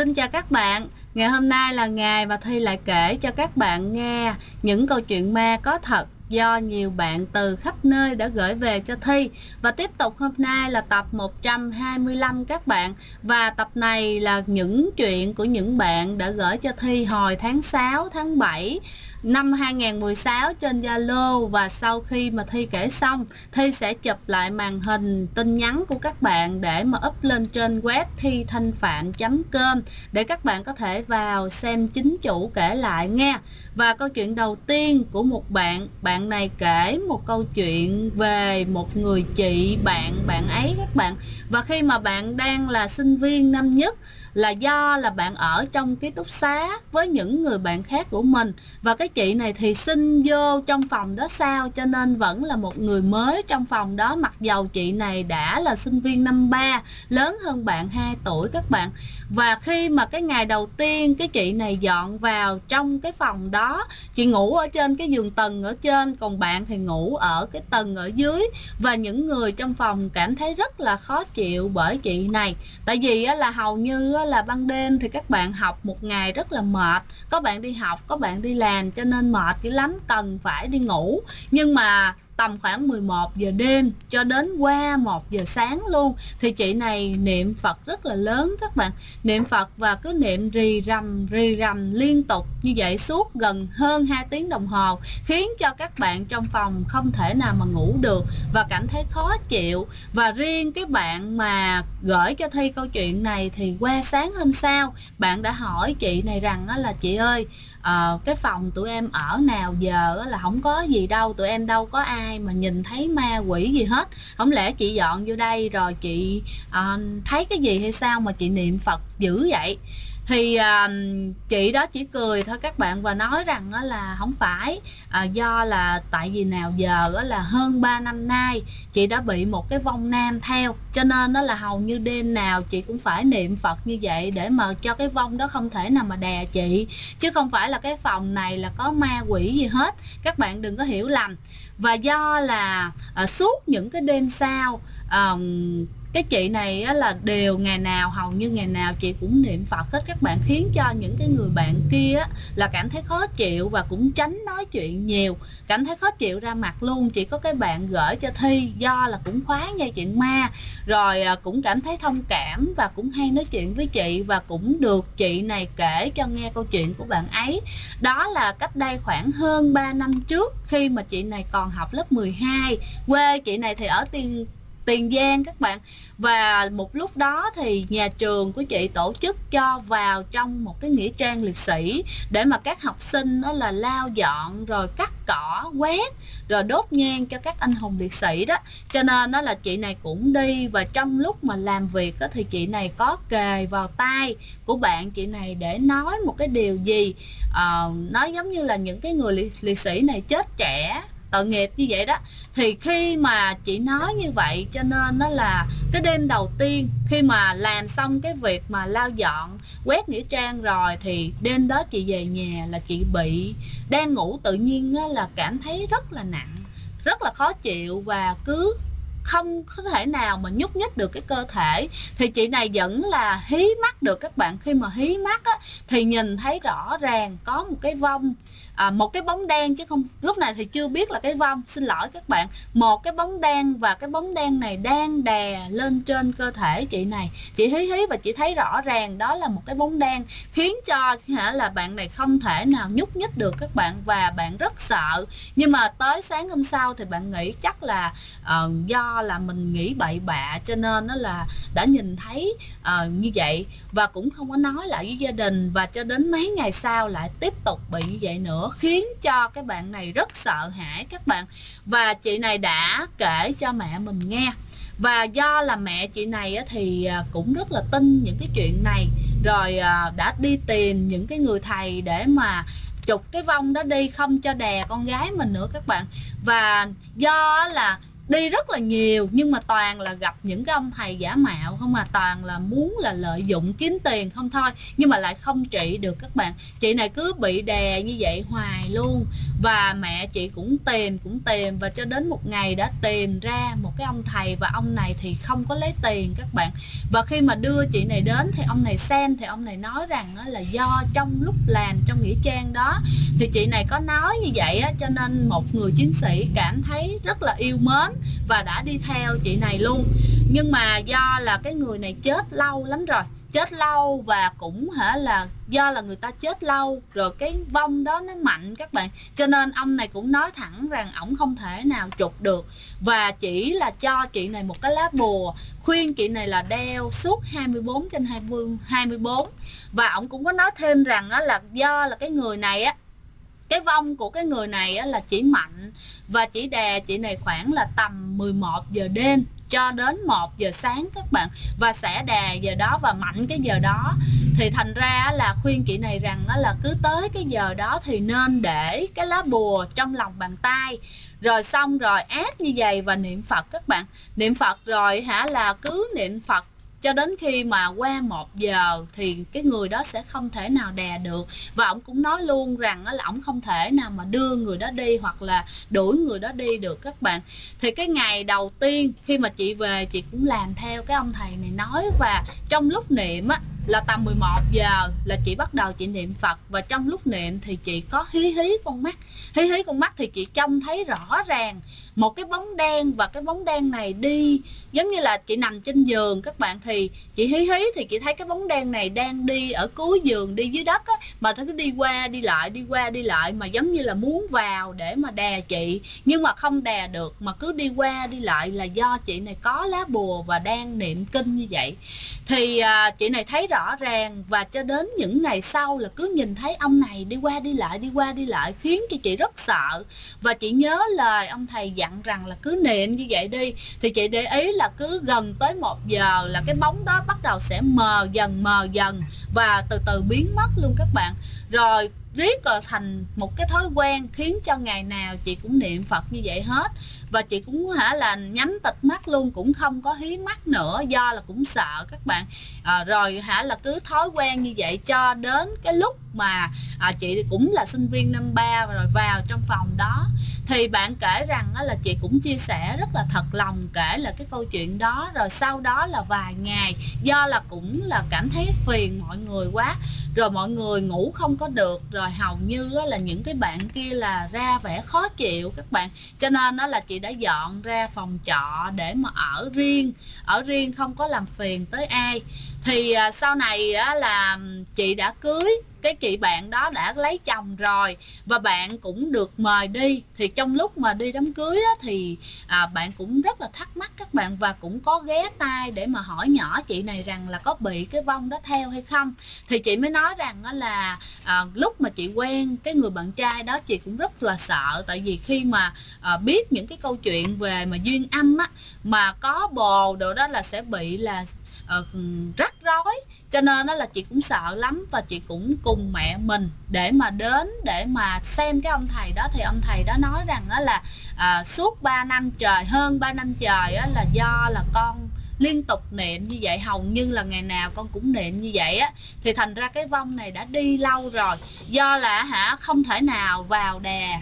Xin chào các bạn. Ngày hôm nay là ngày mà Thi lại kể cho các bạn nghe những câu chuyện ma có thật do nhiều bạn từ khắp nơi đã gửi về cho Thi. Và tiếp tục hôm nay là tập 125 các bạn. Và tập này là những chuyện của những bạn đã gửi cho Thi hồi tháng 6, tháng 7 năm 2016 trên Zalo. Và sau khi mà Thi kể xong, Thi sẽ chụp lại màn hình tin nhắn của các bạn để mà up lên trên web thithanhpham.com để các bạn có thể vào xem chính chủ kể lại nghe. Và câu chuyện đầu tiên của một bạn này kể một câu chuyện về một người chị bạn ấy các bạn. Và khi mà bạn đang là sinh viên năm nhất, là do là bạn ở trong ký túc xá với những người bạn khác của mình, và cái chị này thì xin vô trong phòng đó sao, cho nên vẫn là một người mới trong phòng đó, mặc dầu chị này đã là sinh viên năm 3, lớn hơn bạn 2 tuổi các bạn. Và khi mà cái ngày đầu tiên cái chị này dọn vào trong cái phòng đó, chị ngủ ở trên cái giường tầng ở trên, còn bạn thì ngủ ở cái tầng ở dưới. Và những người trong phòng cảm thấy rất là khó chịu bởi chị này. Tại vì là hầu như là ban đêm thì các bạn học một ngày rất là mệt, có bạn đi học, có bạn đi làm, cho nên mệt dữ lắm, cần phải đi ngủ. Nhưng mà tầm khoảng 11 giờ đêm cho đến qua 1 giờ sáng luôn thì chị này niệm Phật rất là lớn các bạn, niệm Phật và cứ niệm rì rầm liên tục như vậy suốt gần hơn 2 tiếng đồng hồ, khiến cho các bạn trong phòng không thể nào mà ngủ được và cảm thấy khó chịu. Và riêng cái bạn mà gửi cho Thi câu chuyện này thì qua sáng hôm sau, bạn đã hỏi chị này rằng là chị ơi, cái phòng tụi em ở nào giờ là không có gì đâu, tụi em đâu có ai mà nhìn thấy ma quỷ gì hết, không lẽ chị dọn vô đây rồi chị thấy cái gì hay sao mà chị niệm Phật dữ vậy? Thì chị đó chỉ cười thôi các bạn, và nói rằng là không phải, do là tại vì nào giờ là hơn 3 năm nay chị đã bị một cái vong nam theo, cho nên là hầu như đêm nào chị cũng phải niệm Phật như vậy để mà cho cái vong đó không thể nào mà đè chị, chứ không phải là cái phòng này là có ma quỷ gì hết, các bạn đừng có hiểu lầm. Và do là suốt những cái đêm sau, cái chị này là đều ngày nào, hầu như ngày nào chị cũng niệm Phật hết các bạn, khiến cho những cái người bạn kia là cảm thấy khó chịu và cũng tránh nói chuyện nhiều, cảm thấy khó chịu ra mặt luôn. Chỉ có cái bạn gửi cho Thi do là cũng khoái nghe chuyện ma, rồi cũng cảm thấy thông cảm và cũng hay nói chuyện với chị, và cũng được chị này kể cho nghe câu chuyện của bạn ấy. Đó là cách đây khoảng hơn 3 năm trước, khi mà chị này còn học lớp 12. Quê chị này thì ở Tiền Giang các bạn. Và một lúc đó thì nhà trường của chị tổ chức cho vào trong một cái nghĩa trang liệt sĩ để mà các học sinh đó là lau dọn rồi cắt cỏ, quét rồi đốt nhang cho các anh hùng liệt sĩ đó. Cho nên đó là chị này cũng đi, và trong lúc mà làm việc đó, thì chị này có kề vào tai của bạn chị này để nói một cái điều gì, nói giống như là những cái người liệt sĩ này chết trẻ, tội nghiệp như vậy đó. Thì khi mà chị nói như vậy, cho nên nó là cái đêm đầu tiên khi mà làm xong cái việc mà lau dọn quét nghĩa trang rồi, thì đêm đó chị về nhà là chị bị đang ngủ, tự nhiên là cảm thấy rất là nặng, rất là khó chịu, và cứ không có thể nào mà nhúc nhích được cái cơ thể. Thì chị này vẫn là hí mắt được các bạn. Khi mà hí mắt thì nhìn thấy rõ ràng có một cái vong, một cái bóng đen, chứ không, lúc này thì chưa biết là cái vong, xin lỗi các bạn, một cái bóng đen, và cái bóng đen này đang đè lên trên cơ thể chị này. Chị hí và chị thấy rõ ràng đó là một cái bóng đen, khiến cho là bạn này không thể nào nhúc nhích được các bạn, và bạn rất sợ. Nhưng mà tới sáng hôm sau thì bạn nghĩ chắc là do là mình nghĩ bậy bạ, cho nên nó là đã nhìn thấy như vậy, và cũng không có nói lại với gia đình. Và cho đến mấy ngày sau lại tiếp tục bị như vậy nữa, khiến cho cái bạn này rất sợ hãi các bạn. Và chị này đã kể cho mẹ mình nghe, và do là mẹ chị này thì cũng rất là tin những cái chuyện này, rồi đã đi tìm những cái người thầy để mà trục cái vong đó đi, không cho đè con gái mình nữa các bạn. Và do là đi rất là nhiều nhưng mà toàn là gặp những cái ông thầy giả mạo không, mà toàn là muốn là lợi dụng kiếm tiền không thôi, nhưng mà lại không trị được các bạn. Chị này cứ bị đè như vậy hoài luôn, và mẹ chị cũng tìm và cho đến một ngày đã tìm ra một cái ông thầy, và ông này thì không có lấy tiền các bạn. Và khi mà đưa chị này đến thì ông này xem, thì ông này nói rằng là do trong lúc làm trong nghĩa trang đó thì chị này có nói như vậy á, cho nên một người chiến sĩ cảm thấy rất là yêu mến và đã đi theo chị này luôn. Nhưng mà do là cái người này chết lâu lắm rồi, chết lâu, và cũng là do là người ta chết lâu rồi cái vong đó nó mạnh các bạn, cho nên ông này cũng nói thẳng rằng ổng không thể nào trục được, và chỉ là cho chị này một cái lá bùa, khuyên chị này là đeo suốt 24/24. Và ổng cũng có nói thêm rằng là do là cái người này á, cái vong của cái người này á, là chỉ mạnh và chỉ đè chị này khoảng là tầm 11 giờ đêm cho đến 1 giờ sáng các bạn, và sẽ đè giờ đó và mạnh cái giờ đó. Thì thành ra là khuyên chị này rằng là cứ tới cái giờ đó thì nên để cái lá bùa trong lòng bàn tay, rồi xong rồi áp như vậy và niệm Phật các bạn. Niệm Phật rồi là cứ niệm Phật cho đến khi mà qua 1 giờ thì cái người đó sẽ không thể nào đè được. Và ông cũng nói luôn rằng là ông không thể nào mà đưa người đó đi hoặc là đuổi người đó đi được các bạn. Thì cái ngày đầu tiên khi mà chị về, chị cũng làm theo cái ông thầy này nói, và trong lúc niệm á là tầm 11 giờ là chị bắt đầu chị niệm Phật, và trong lúc niệm thì chị có hí con mắt thì chị trông thấy rõ ràng một cái bóng đen, và cái bóng đen này đi giống như là chị nằm trên giường các bạn, thì chị hí thì chị thấy cái bóng đen này đang đi ở cuối giường, đi dưới đất á, mà nó cứ đi qua đi lại mà giống như là muốn vào để mà đè chị, nhưng mà không đè được, mà cứ đi qua đi lại là do chị này có lá bùa và đang niệm kinh như vậy. Thì chị này thấy rõ ràng, và cho đến những ngày sau là cứ nhìn thấy ông này đi qua đi lại khiến cho chị rất sợ. Và chị nhớ lời ông thầy dặn rằng là cứ niệm như vậy đi. Thì chị để ý là cứ gần tới 1 giờ là cái bóng đó bắt đầu sẽ mờ dần và từ từ biến mất luôn các bạn. Rồi riết rồi thành một cái thói quen, khiến cho ngày nào chị cũng niệm Phật như vậy hết. Và chị cũng là nhắm tịt mắt luôn, cũng không có hí mắt nữa, do là cũng sợ các bạn. Rồi là cứ thói quen như vậy cho đến cái lúc mà chị cũng là sinh viên năm 3 rồi vào trong phòng đó. Thì bạn kể rằng là chị cũng chia sẻ rất là thật lòng, kể là cái câu chuyện đó. Rồi sau đó là vài ngày, do là cũng là cảm thấy phiền mọi người quá, rồi mọi người ngủ không có được, rồi hầu như là những cái bạn kia là ra vẻ khó chịu các bạn, cho nên là chị đã dọn ra phòng trọ để mà ở riêng không có làm phiền tới ai. Thì sau này là chị đã cưới, cái chị bạn đó đã lấy chồng rồi, và bạn cũng được mời đi. Thì trong lúc mà đi đám cưới thì bạn cũng rất là thắc mắc các bạn, và cũng có ghé tai để mà hỏi nhỏ chị này rằng là có bị cái vong đó theo hay không. Thì chị mới nói rằng là lúc mà chị quen cái người bạn trai đó, chị cũng rất là sợ, tại vì khi mà biết những cái câu chuyện về mà duyên âm á, mà có bồ đồ đó là sẽ bị là rắc rối, cho nên là chị cũng sợ lắm. Và chị cũng cùng mẹ mình để mà đến để mà xem cái ông thầy đó. Thì ông thầy đó nói rằng là suốt 3 năm trời, hơn 3 năm trời là do là con liên tục niệm như vậy, hầu như là ngày nào con cũng niệm như vậy á, thì thành ra cái vong này đã đi lâu rồi. Do là không thể nào vào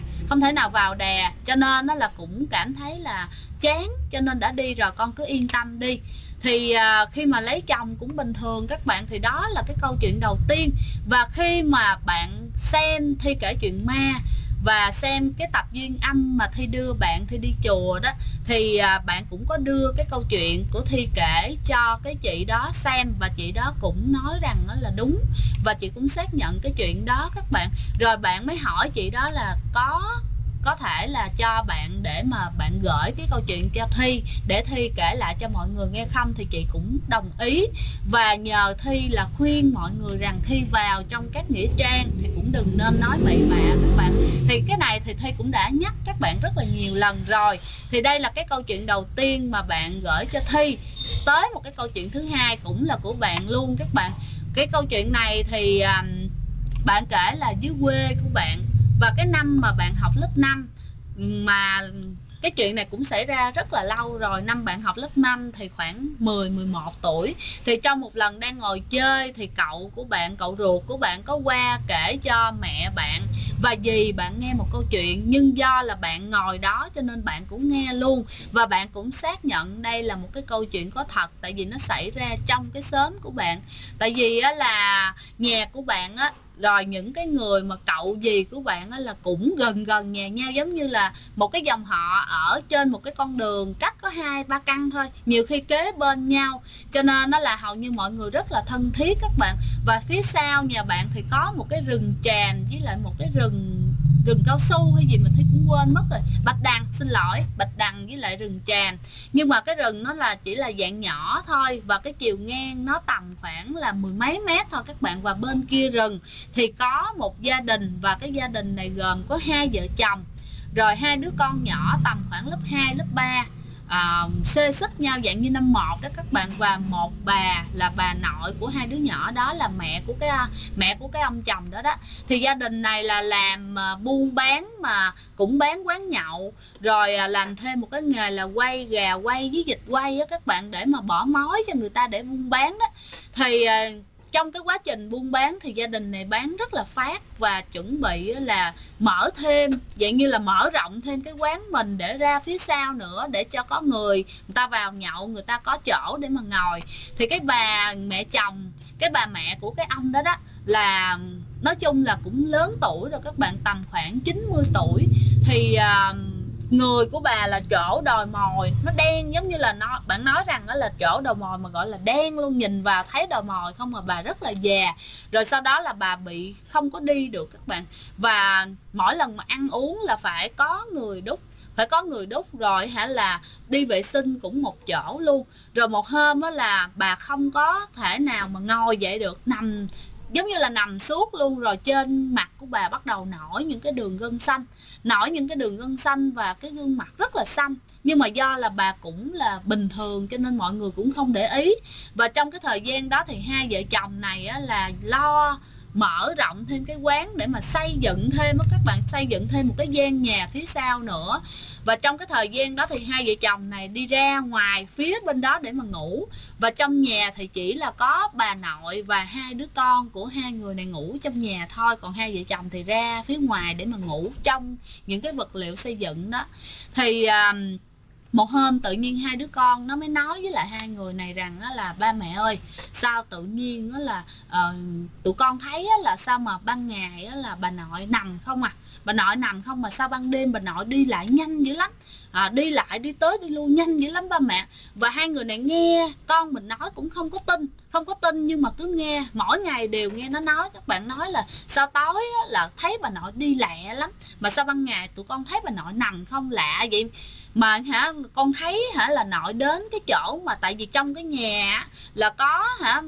đè, cho nên nó là cũng cảm thấy là chán, cho nên đã đi rồi, con cứ yên tâm đi. Thì khi mà lấy chồng cũng bình thường các bạn. Thì đó là cái câu chuyện đầu tiên. Và khi mà bạn xem Thi kể chuyện ma và xem cái tập duyên âm mà Thi đưa bạn Thi đi chùa đó, thì bạn cũng có đưa cái câu chuyện của Thi kể cho cái chị đó xem, và chị đó cũng nói rằng là đúng, và chị cũng xác nhận cái chuyện đó các bạn. Rồi bạn mới hỏi chị đó là có thể là cho bạn để mà bạn gửi cái câu chuyện cho Thi để Thi kể lại cho mọi người nghe không. Thì chị cũng đồng ý, và nhờ Thi là khuyên mọi người rằng khi vào trong các nghĩa trang thì cũng đừng nên nói bậy bạ các bạn. Thì cái này thì Thi cũng đã nhắc các bạn rất là nhiều lần rồi. Thì đây là cái câu chuyện đầu tiên mà bạn gửi cho Thi. Tới một cái câu chuyện thứ hai cũng là của bạn luôn các bạn. Cái câu chuyện này thì bạn kể là dưới quê của bạn, và cái năm mà bạn học lớp 5 mà cái chuyện này cũng xảy ra rất là lâu rồi. Năm bạn học lớp 5 thì khoảng 10-11 tuổi. Thì trong một lần đang ngồi chơi thì cậu của bạn, cậu ruột của bạn có qua kể cho mẹ bạn và dì bạn nghe một câu chuyện. Nhưng do là bạn ngồi đó cho nên bạn cũng nghe luôn. Và bạn cũng xác nhận đây là một cái câu chuyện có thật. Tại vì nó xảy ra trong cái xóm của bạn. Tại vì á, là nhà của bạn á, rồi những cái người mà cậu dì của bạn á, là cũng gần gần nhà nhau, giống như là một cái dòng họ ở trên một cái con đường cách có 2-3 căn thôi, nhiều khi kế bên nhau, cho nên nó là hầu như mọi người rất là thân thiết các bạn. Và phía sau nhà bạn thì có một cái rừng tràm với lại một cái rừng cao su hay gì mà Thi cũng quên mất rồi, bạch đằng, xin lỗi, bạch đằng với lại rừng tràm. Nhưng mà cái rừng nó là chỉ là dạng nhỏ thôi, và cái chiều ngang nó tầm khoảng là 10 mấy mét thôi các bạn. Và bên kia rừng thì có một gia đình, và cái gia đình này gồm có 2 vợ chồng, rồi 2 đứa con nhỏ tầm khoảng lớp 2, lớp 3, xê xích nhau dạng như năm 1 đó các bạn. Và một bà là bà nội của 2 đứa nhỏ đó, là mẹ của cái ông chồng đó đó. Thì gia đình này là làm buôn bán, mà cũng bán quán nhậu, rồi làm thêm một cái nghề là quay gà quay với vịt quay á các bạn, để mà bỏ mối cho người ta để buôn bán đó. Thì trong cái quá trình buôn bán thì gia đình này bán rất là phát, và chuẩn bị là mở thêm, dạng như là mở rộng thêm cái quán mình để ra phía sau nữa, để cho có người ta vào nhậu, người ta có chỗ để mà ngồi. Thì cái bà mẹ chồng, cái bà mẹ của cái ông đó đó, là nói chung là cũng lớn tuổi rồi các bạn, tầm khoảng 90 tuổi. Thì người của bà là chỗ đồi mồi, nó đen, giống như là bạn nói rằng đó là chỗ đồi mồi mà gọi là đen luôn, nhìn vào thấy đồi mồi không, mà bà rất là già. Rồi sau đó là bà bị không có đi được các bạn, và mỗi lần mà ăn uống là phải có người đút, rồi là đi vệ sinh cũng một chỗ luôn. Rồi một hôm đó là bà không có thể nào mà ngồi dậy được, nằm giống như là nằm suốt luôn. Rồi trên mặt của bà bắt đầu nổi những cái đường gân xanh, và cái gương mặt rất là xanh. Nhưng mà do là bà cũng là bình thường cho nên mọi người cũng không để ý. Và trong cái thời gian đó thì 2 vợ chồng này á, là lo mở rộng thêm cái quán để mà xây dựng thêm á các bạn, xây dựng thêm một cái gian nhà phía sau nữa. Và trong cái thời gian đó thì 2 vợ chồng này đi ra ngoài phía bên đó để mà ngủ. Và trong nhà thì chỉ là có bà nội và 2 đứa con của 2 người này ngủ trong nhà thôi. Còn 2 vợ chồng thì ra phía ngoài để mà ngủ trong những cái vật liệu xây dựng đó. Thì một hôm tự nhiên 2 đứa con nó mới nói với lại 2 người này rằng là ba mẹ ơi, sao tự nhiên là tụi con thấy là sao mà ban ngày là bà nội nằm không mà sao ban đêm bà nội đi lại nhanh dữ lắm, đi lại đi tới đi lui nhanh dữ lắm ba mẹ. Và 2 người này nghe con mình nói cũng không có tin, nhưng mà cứ nghe, mỗi ngày đều nghe nó nói. Các bạn nói là sao tối là thấy bà nội đi lẹ lắm, mà sao ban ngày tụi con thấy bà nội nằm không, lạ vậy. Mà con thấy là nội đến cái chỗ mà, tại vì trong cái nhà là có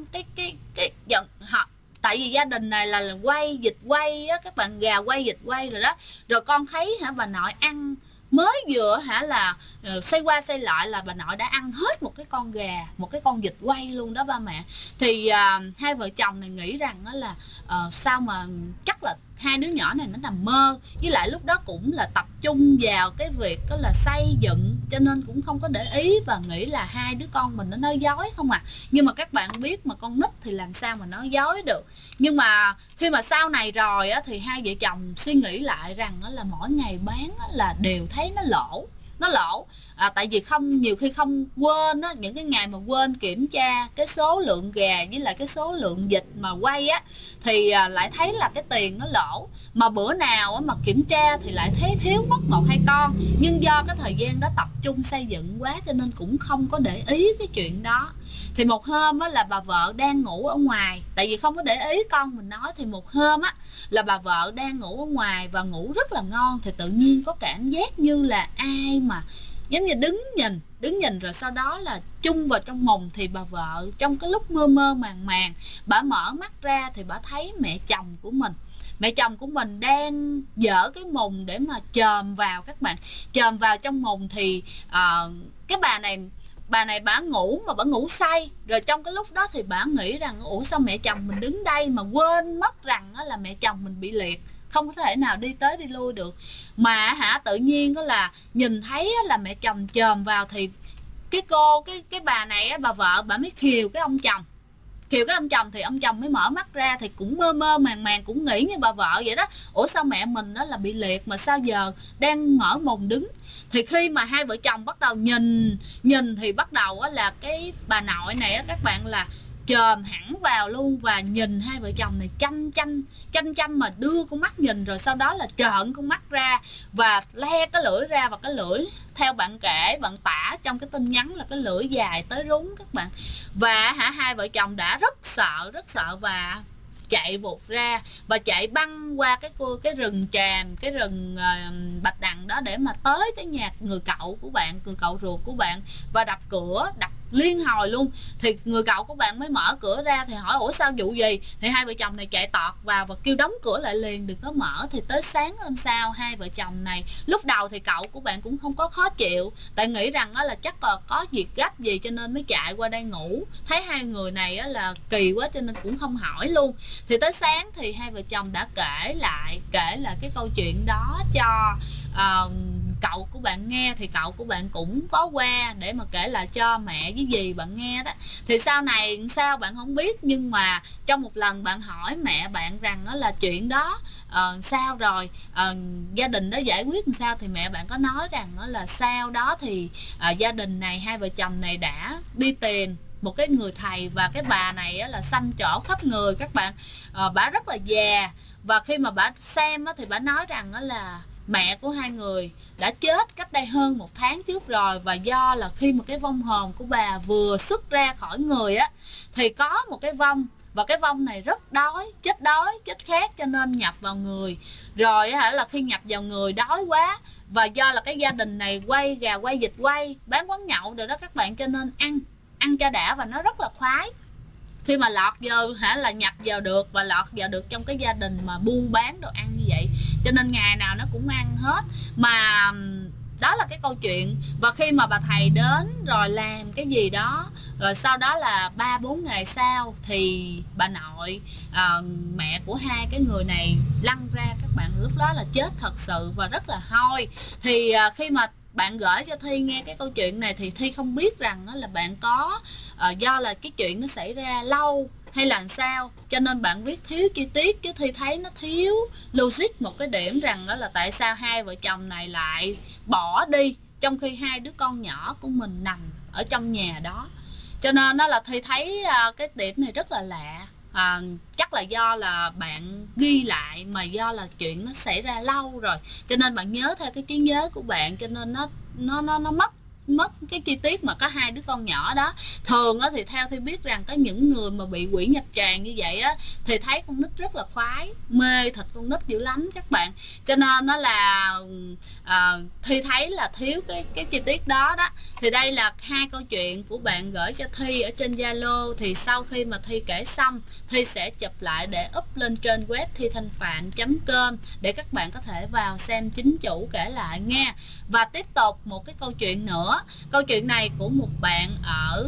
tại vì gia đình này là quay vịt quay á các bạn, gà quay vịt quay rồi đó. Rồi con thấy bà nội ăn mới vừa là xoay qua xoay lại là bà nội đã ăn hết một cái con gà, một cái con vịt quay luôn đó ba mẹ. Thì 2 vợ chồng này nghĩ rằng là sao mà chắc là 2 đứa nhỏ này nó nằm mơ, với lại lúc đó cũng là tập trung vào cái việc đó là xây dựng, cho nên cũng không có để ý và nghĩ là 2 đứa con mình nó nói dối không à. Nhưng mà các bạn biết mà, con nít thì làm sao mà nói dối được. Nhưng mà khi mà sau này rồi á, thì 2 vợ chồng suy nghĩ lại rằng là mỗi ngày bán là đều thấy nó lỗ. Tại vì nhiều khi không quên á, những cái ngày mà quên kiểm tra cái số lượng gà với lại cái số lượng vịt mà quay á, thì lại thấy là cái tiền nó lỗ. Mà bữa nào á, mà kiểm tra thì lại thấy thiếu mất 1-2 con. Nhưng do cái thời gian đó tập trung xây dựng quá cho nên cũng không có để ý cái chuyện đó. Thì một hôm á, là bà vợ đang ngủ ở ngoài, tại vì không có để ý con mình nói. Thì một hôm á, là bà vợ đang ngủ ở ngoài và ngủ rất là ngon, thì tự nhiên có cảm giác như là ai mà giống như đứng nhìn, rồi sau đó là chung vào trong mùng. Thì bà vợ trong cái lúc mơ mơ màng bà mở mắt ra thì bà thấy mẹ chồng của mình đang dở cái mùng để mà chồm vào các bạn, chồm vào trong mùng. Thì cái bà này bà này bà ngủ mà bà ngủ say, rồi trong cái lúc đó thì bà nghĩ rằng ủa sao mẹ chồng mình đứng đây, mà quên mất rằng là mẹ chồng mình bị liệt, không có thể nào đi tới đi lui được. Mà tự nhiên đó là nhìn thấy là mẹ chồng chồm vào, thì cái bà này bà vợ bà mới khiều cái ông chồng. Thì ông chồng mới mở mắt ra, thì cũng mơ mơ màng màng, cũng nghĩ như bà vợ vậy đó, ủa sao mẹ mình đó là bị liệt mà sao giờ đang mở mồm đứng. Thì khi mà hai vợ chồng bắt đầu nhìn thì bắt đầu là cái bà nội này các bạn là chồm hẳn vào luôn, và nhìn hai vợ chồng này chăm mà đưa con mắt nhìn, rồi sau đó là trợn con mắt ra và le cái lưỡi ra, và cái lưỡi theo bạn kể, bạn tả trong cái tin nhắn là cái lưỡi dài tới rúng các bạn. Và hai vợ chồng đã rất sợ và chạy vụt ra và chạy băng qua cái rừng tràm, cái rừng bạch đằng đó để mà tới cái nhà người cậu ruột của bạn, và đập cửa, đập liên hồi luôn. Thì người cậu của bạn mới mở cửa ra, thì hỏi ủa sao vụ gì, thì hai vợ chồng này chạy tọt vào và kêu đóng cửa lại liền, đừng có mở. Thì tới sáng hôm sau, hai vợ chồng này lúc đầu thì cậu của bạn cũng không có khó chịu, tại nghĩ rằng là chắc là có việc gấp gì cho nên mới chạy qua đây ngủ, thấy hai người này là kỳ quá cho nên cũng không hỏi luôn. Thì tới sáng thì hai vợ chồng đã kể lại cái câu chuyện đó cho cậu của bạn nghe, thì cậu của bạn cũng có qua để mà kể lại cho mẹ với dì bạn nghe đó. Thì sau này sao bạn không biết, nhưng mà trong một lần bạn hỏi mẹ bạn rằng đó là chuyện đó sao rồi, gia đình đó giải quyết làm sao, thì mẹ bạn có nói rằng đó là sau đó thì gia đình này, hai vợ chồng này đã đi tìm một cái người thầy, và cái bà này là xanh trổ khắp người các bạn. Bà rất là già, và khi mà bà xem thì bà nói rằng đó là mẹ của hai người đã chết cách đây hơn 1 tháng trước rồi, và do là khi mà cái vong hồn của bà vừa xuất ra khỏi người thì có một cái vong, và cái vong này rất đói, chết khát, cho nên nhập vào người. Rồi là khi nhập vào người đói quá, và do là cái gia đình này quay gà quay vịt quay bán quán nhậu rồi đó các bạn, cho nên ăn cho đã, và nó rất là khoái. Khi mà lọt vô là nhập vào được, và lọt vào được trong cái gia đình mà buôn bán đồ ăn như vậy, cho nên ngày nào nó cũng ăn hết. Mà đó là cái câu chuyện. Và khi mà bà thầy đến rồi làm cái gì đó, rồi sau đó là 3-4 ngày sau thì bà nội mẹ của hai cái người này lăn ra các bạn. Lúc đó là chết thật sự và rất là hôi. Thì khi mà bạn gửi cho Thi nghe cái câu chuyện này thì Thi không biết rằng là bạn có do là cái chuyện nó xảy ra lâu hay là sao, cho nên bạn viết thiếu chi tiết, chứ Thi thấy nó thiếu logic một cái điểm rằng đó là tại sao hai vợ chồng này lại bỏ đi trong khi hai đứa con nhỏ của mình nằm ở trong nhà đó. Cho nên đó là Thi thấy cái điểm này rất là lạ. Chắc là do là bạn ghi lại, mà do là chuyện nó xảy ra lâu rồi cho nên bạn nhớ theo cái trí nhớ của bạn, cho nên nó mất cái chi tiết mà có hai đứa con nhỏ đó. Thường thì theo Thi biết rằng có những người mà bị quỷ nhập tràng như vậy thì thấy con nít rất là khoái, mê thịt con nít dữ lắm các bạn. Cho nên nó là Thi thấy là thiếu cái chi tiết đó. Thì đây là hai câu chuyện của bạn gửi cho Thi ở trên Zalo. Thì sau khi mà Thi kể xong, Thi sẽ chụp lại để up lên trên web thithanhpham.com để các bạn có thể vào xem chính chủ kể lại nghe. Và tiếp tục một cái câu chuyện nữa. Câu chuyện này của một bạn ở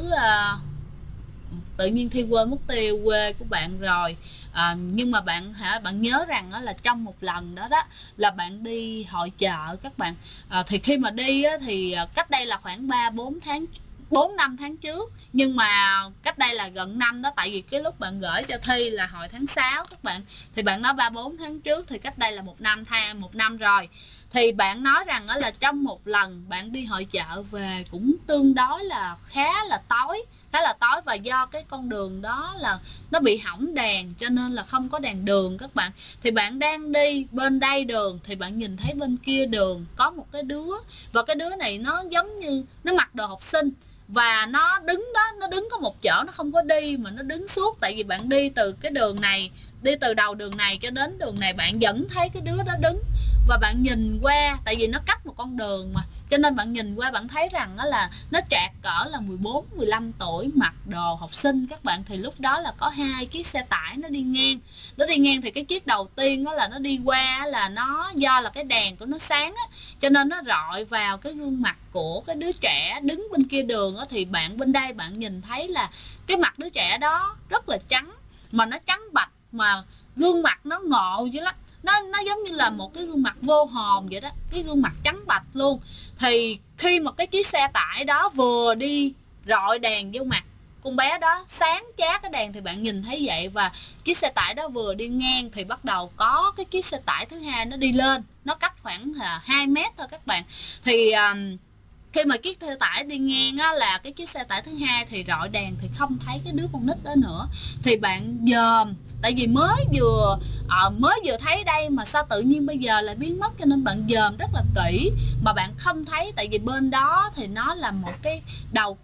tự nhiên Thi quên mất tiêu quê của bạn rồi. Nhưng mà bạn nhớ rằng là trong một lần đó là bạn đi hội chợ các bạn. Thì khi mà đi thì cách đây là khoảng 4-5 tháng trước, nhưng mà cách đây là gần năm đó, tại vì cái lúc bạn gửi cho Thi là hồi tháng 6 các bạn, thì bạn nói 3-4 tháng trước thì cách đây là một năm rồi. Thì bạn nói rằng là trong một lần bạn đi hội chợ về cũng tương đối là khá là tối, và do cái con đường đó là nó bị hỏng đèn cho nên là không có đèn đường các bạn. Thì bạn đang đi bên đây đường thì bạn nhìn thấy bên kia đường có một cái đứa, và cái đứa này nó giống như nó mặc đồ học sinh, và nó đứng đó, nó đứng có một chỗ, nó không có đi mà nó đứng suốt. Tại vì bạn đi từ cái đường này, đi từ đầu đường này cho đến đường này, bạn vẫn thấy cái đứa đó đứng. và bạn nhìn qua, tại vì nó cách một con đường mà, cho nên bạn nhìn qua bạn thấy rằng đó là nó trạc cỡ là 14-15 tuổi, mặc đồ học sinh các bạn. Thì lúc đó là có 2 chiếc xe tải nó đi ngang. Nó đi ngang thì cái chiếc đầu tiên đó là nó đi qua là nó do là cái đèn của nó sáng á, cho nên nó rọi vào cái gương mặt của cái đứa trẻ đứng bên kia đường á. Thì bạn bên đây bạn nhìn thấy là cái mặt đứa trẻ đó rất là trắng, mà nó trắng bạch, mà gương mặt nó ngộ dữ lắm. Nó giống như là một cái gương mặt vô hồn vậy đó, cái gương mặt trắng bạch luôn. Thì khi mà cái chiếc xe tải đó vừa đi rọi đèn vô mặt con bé đó, sáng chát cái đèn, thì bạn nhìn thấy vậy. Và chiếc xe tải đó vừa đi ngang thì bắt đầu có cái chiếc xe tải thứ hai nó đi lên, nó cách khoảng 2 mét thôi các bạn. Thì khi mà chiếc xe tải đi ngang á, là cái chiếc xe tải thứ hai thì rọi đèn thì không thấy cái đứa con nít đó nữa. Thì bạn dòm, tại vì mới vừa thấy đây mà sao tự nhiên bây giờ lại biến mất, cho nên bạn dòm rất là kỹ mà bạn không thấy. Tại vì bên đó thì nó là một cái đầu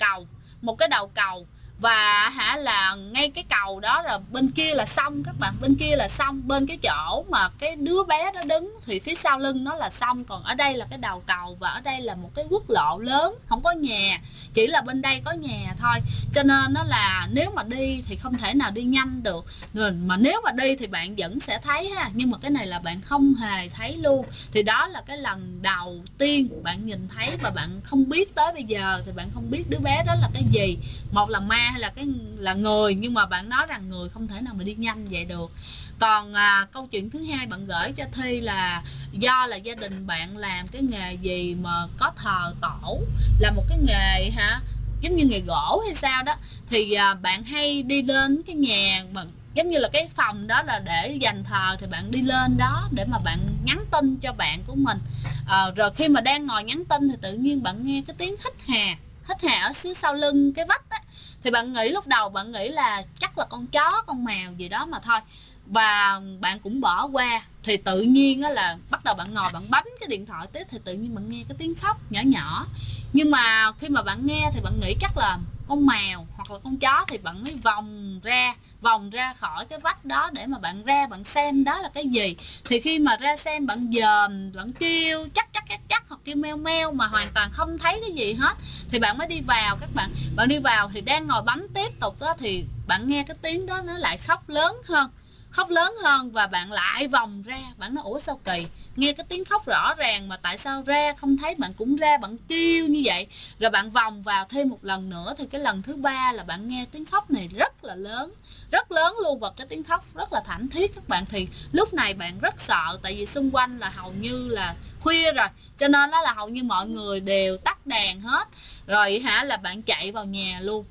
cầu, và là ngay cái cầu đó rồi bên kia là sông các bạn, bên kia là sông, bên cái chỗ mà cái đứa bé đó đứng thì phía sau lưng nó là sông, còn ở đây là cái đầu cầu, và ở đây là một cái quốc lộ lớn, không có nhà, chỉ là bên đây có nhà thôi. Cho nên nó là nếu mà đi thì không thể nào đi nhanh được, mà nếu mà đi thì bạn vẫn sẽ thấy ha, nhưng mà cái này là bạn không hề thấy luôn. Thì đó là cái lần đầu tiên bạn nhìn thấy, và bạn không biết tới bây giờ thì bạn không biết đứa bé đó là cái gì, một là ma hay là người, nhưng mà bạn nói rằng người không thể nào mà đi nhanh vậy được. Còn câu chuyện thứ hai bạn gửi cho Thi là do là gia đình bạn làm cái nghề gì mà có thờ tổ, là một cái nghề giống như nghề gỗ hay sao đó, thì bạn hay đi lên cái nhà mà giống như là cái phòng đó là để dành thờ, thì bạn đi lên đó để mà bạn nhắn tin cho bạn của mình. Rồi khi mà đang ngồi nhắn tin thì tự nhiên bạn nghe cái tiếng hít hà ở phía sau lưng cái vách á. Thì bạn nghĩ, lúc đầu bạn nghĩ là chắc là con chó con mèo gì đó mà thôi, và bạn cũng bỏ qua. Thì tự nhiên á là bắt đầu bạn ngồi bạn bấm cái điện thoại tiếp, thì tự nhiên bạn nghe cái tiếng khóc nhỏ nhỏ. Nhưng mà khi mà bạn nghe thì bạn nghĩ chắc là con mèo hoặc là con chó, thì bạn mới vòng ra khỏi cái vách đó để mà bạn ra bạn xem đó là cái gì. Thì khi mà ra xem, bạn dòm, bạn kêu chắc hoặc kêu meo meo mà hoàn toàn không thấy cái gì hết, thì bạn mới đi vào các bạn. Bạn đi vào thì đang ngồi bấm tiếp tục đó, thì bạn nghe cái tiếng đó nó lại khóc lớn hơn, và bạn lại vòng ra. Bạn nói ủa sao kỳ, nghe cái tiếng khóc rõ ràng mà tại sao ra không thấy. Bạn cũng ra bạn kêu như vậy, rồi bạn vòng vào thêm một lần nữa. Thì cái lần thứ ba là bạn nghe tiếng khóc này rất lớn luôn, và cái tiếng khóc rất là thảm thiết các bạn. Thì lúc này bạn rất sợ, tại vì xung quanh là hầu như là khuya rồi, cho nên đó là hầu như mọi người đều tắt đèn hết rồi là bạn chạy vào nhà luôn.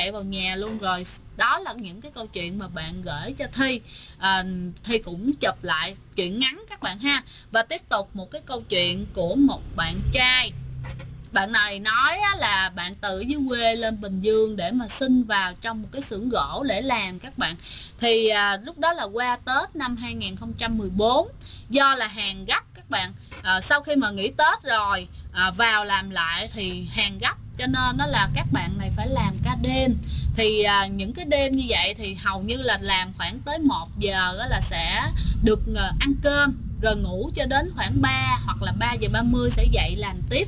Rồi đó là những cái câu chuyện mà bạn gửi cho Thi. Thi cũng chụp lại chuyện ngắn các bạn ha. Và tiếp tục một cái câu chuyện của một bạn trai. Bạn này nói là bạn từ dưới quê lên Bình Dương để mà xin vào trong một cái xưởng gỗ để làm các bạn. Thì lúc đó là qua Tết năm 2014, do là hàng gấp các bạn. Sau khi mà nghỉ Tết rồi vào làm lại thì hàng gấp, cho nên nó là các bạn này phải làm ca đêm. Thì những cái đêm như vậy thì hầu như là làm khoảng tới 1 giờ là sẽ được ăn cơm, rồi ngủ cho đến khoảng 3 hoặc là 3 giờ 30 sẽ dậy làm tiếp.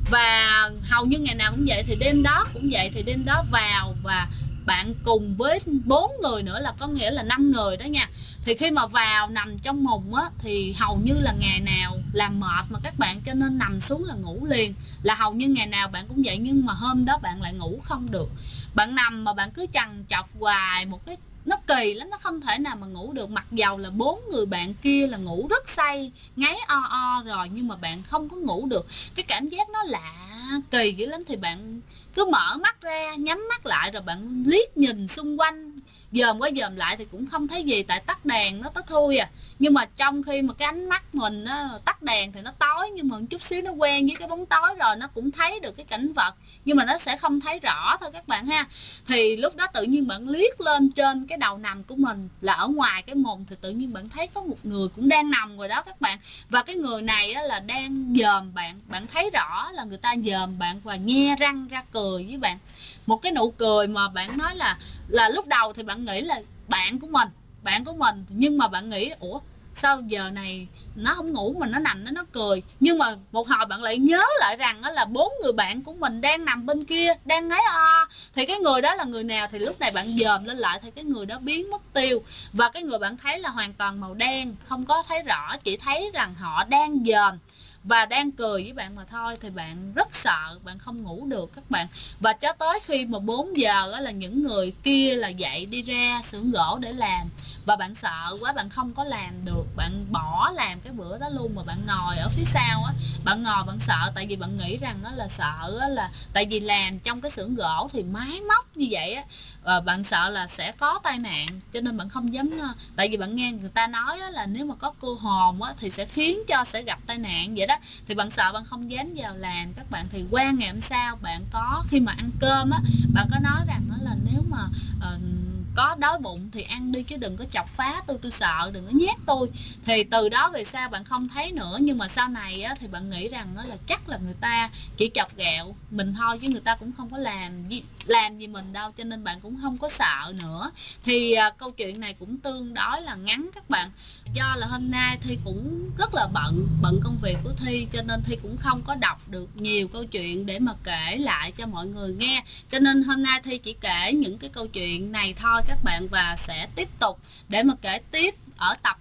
Và hầu như ngày nào cũng vậy. Thì đêm đó cũng vậy, thì đêm đó vào và bạn cùng với 4 người nữa, là có nghĩa là 5 người đó nha. Thì khi mà vào nằm trong mùng á, thì hầu như là ngày nào làm mệt mà các bạn, cho nên nằm xuống là ngủ liền. Là hầu như ngày nào bạn cũng vậy, nhưng mà hôm đó bạn lại ngủ không được. Bạn nằm mà bạn cứ trằn trọc hoài, một cái nó kỳ lắm, nó không thể nào mà ngủ được. Mặc dầu là 4 người bạn kia là ngủ rất say, ngáy o rồi, nhưng mà bạn không có ngủ được. Cái cảm giác nó lạ kỳ dữ lắm. Thì bạn cứ mở mắt ra, nhắm mắt lại, rồi bạn liếc nhìn xung quanh, dòm qua dòm lại thì cũng không thấy gì, tại tắt đèn nó tối thui à. Nhưng mà trong khi mà cái ánh mắt mình á, tắt đèn thì nó tối, nhưng mà một chút xíu nó quen với cái bóng tối rồi, nó cũng thấy được cái cảnh vật, nhưng mà nó sẽ không thấy rõ thôi các bạn ha. Thì lúc đó tự nhiên bạn liếc lên trên cái đầu nằm của mình, là ở ngoài cái mùng, thì tự nhiên bạn thấy có một người cũng đang nằm rồi đó các bạn. Và cái người này á, là đang dòm bạn. Bạn thấy rõ là người ta dòm bạn và nhe răng ra cười với bạn, một cái nụ cười mà bạn nói là lúc đầu thì bạn nghĩ là bạn của mình, nhưng mà bạn nghĩ ủa sao giờ này nó không ngủ mà nó nằm đó nó cười. Nhưng mà một hồi bạn lại nhớ lại rằng đó là 4 người bạn của mình đang nằm bên kia, đang ngáy o. Thì cái người đó là người nào thì lúc này bạn dòm lên lại thì cái người đó biến mất tiêu. Và cái người bạn thấy là hoàn toàn màu đen, không có thấy rõ, chỉ thấy rằng họ đang dòm và đang cười với bạn mà thôi. Thì bạn rất sợ, bạn không ngủ được các bạn. Và cho tới khi mà 4 giờ đó là những người kia là dậy đi ra xưởng gỗ để làm. Và bạn sợ quá, bạn không có làm được, bạn bỏ làm cái bữa đó luôn. Mà bạn ngồi ở phía sau á, bạn ngồi bạn sợ, tại vì bạn nghĩ rằng đó là sợ á, là tại vì làm trong cái xưởng gỗ thì máy móc như vậy á, và bạn sợ là sẽ có tai nạn, cho nên bạn không dám. Tại vì bạn nghe người ta nói á, là nếu mà có cô hồn á, thì sẽ khiến cho sẽ gặp tai nạn vậy đó. Thì bạn sợ, bạn không dám vào làm các bạn. Thì qua ngày hôm sau bạn có, khi mà ăn cơm á, bạn có nói rằng đó là nếu mà có đói bụng thì ăn đi chứ đừng có chọc phá tôi sợ, đừng có nhét tôi. Thì từ đó về sau bạn không thấy nữa. Nhưng mà sau này á, thì bạn nghĩ rằng đó là chắc là người ta chỉ chọc ghẹo mình thôi, chứ người ta cũng không có làm gì mình đâu, cho nên bạn cũng không có sợ nữa. Thì câu chuyện này cũng tương đối là ngắn các bạn. Do là hôm nay Thi cũng rất là bận công việc của Thi, cho nên Thi cũng không có đọc được nhiều câu chuyện để mà kể lại cho mọi người nghe. Cho nên hôm nay Thi chỉ kể những cái câu chuyện này thôi các bạn, và sẽ tiếp tục để mà kể tiếp ở tập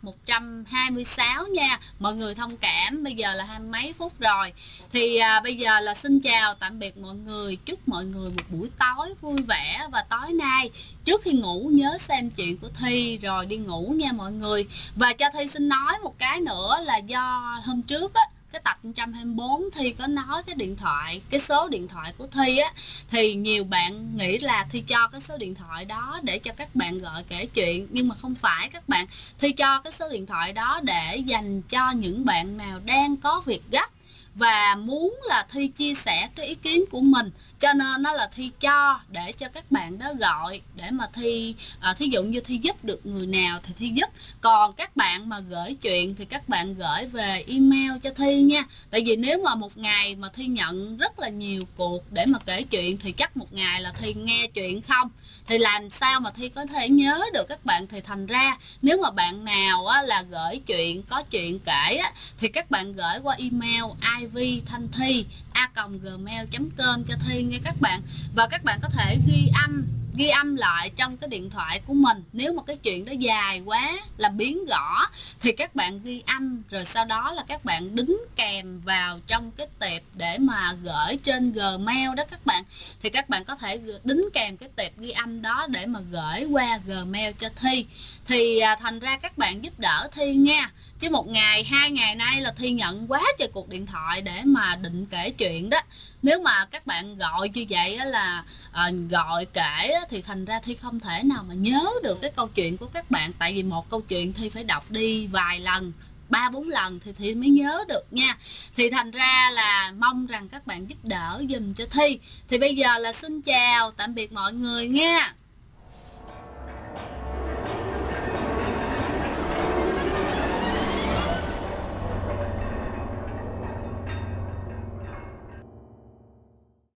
126 nha. Mọi người thông cảm, bây giờ là 20 mấy phút rồi. Thì bây giờ là xin chào tạm biệt mọi người. Chúc mọi người một buổi tối vui vẻ. Và tối nay trước khi ngủ nhớ xem chuyện của Thi rồi đi ngủ nha mọi người. Và cho Thi xin nói một cái nữa là do hôm trước á, cái tập 124 Thi có nói cái điện thoại, cái số điện thoại của Thi á, thì nhiều bạn nghĩ là Thi cho cái số điện thoại đó để cho các bạn gọi kể chuyện. Nhưng mà không phải các bạn. Thi cho cái số điện thoại đó để dành cho những bạn nào đang có việc gấp và muốn là Thi chia sẻ cái ý kiến của mình. Cho nên nó là Thi cho để cho các bạn đó gọi, để mà Thi thí dụ như Thi giúp được người nào thì Thi giúp. Còn các bạn mà gửi chuyện thì các bạn gửi về email cho Thi nha. Tại vì nếu mà một ngày mà Thi nhận rất là nhiều cuộc để mà kể chuyện thì chắc một ngày là Thi nghe chuyện không, thì làm sao mà Thi có thể nhớ được các bạn. Thì thành ra nếu mà bạn nào á, là gửi chuyện, có chuyện kể á, thì các bạn gửi qua email ivthanthi@gmail.com cho Thi nha các bạn. Và các bạn có thể ghi âm lại trong cái điện thoại của mình. Nếu mà cái chuyện đó dài quá là biến gõ thì các bạn ghi âm, rồi sau đó là các bạn đính kèm vào trong cái tệp để mà gửi trên Gmail đó các bạn. Thì các bạn có thể đính kèm cái tệp ghi âm đó để mà gửi qua Gmail cho Thi. Thì thành ra các bạn giúp đỡ Thi nha. Chứ một ngày, 2 ngày nay là Thi nhận quá trời cuộc điện thoại để mà định kể chuyện đó. Nếu mà các bạn gọi như vậy á, là gọi kể á, thì thành ra Thi không thể nào mà nhớ được cái câu chuyện của các bạn. Tại vì một câu chuyện Thi phải đọc đi vài lần, 3-4 lần thì Thi mới nhớ được nha. Thì thành ra là mong rằng các bạn giúp đỡ dùm cho Thi. Thì bây giờ là xin chào tạm biệt mọi người nha.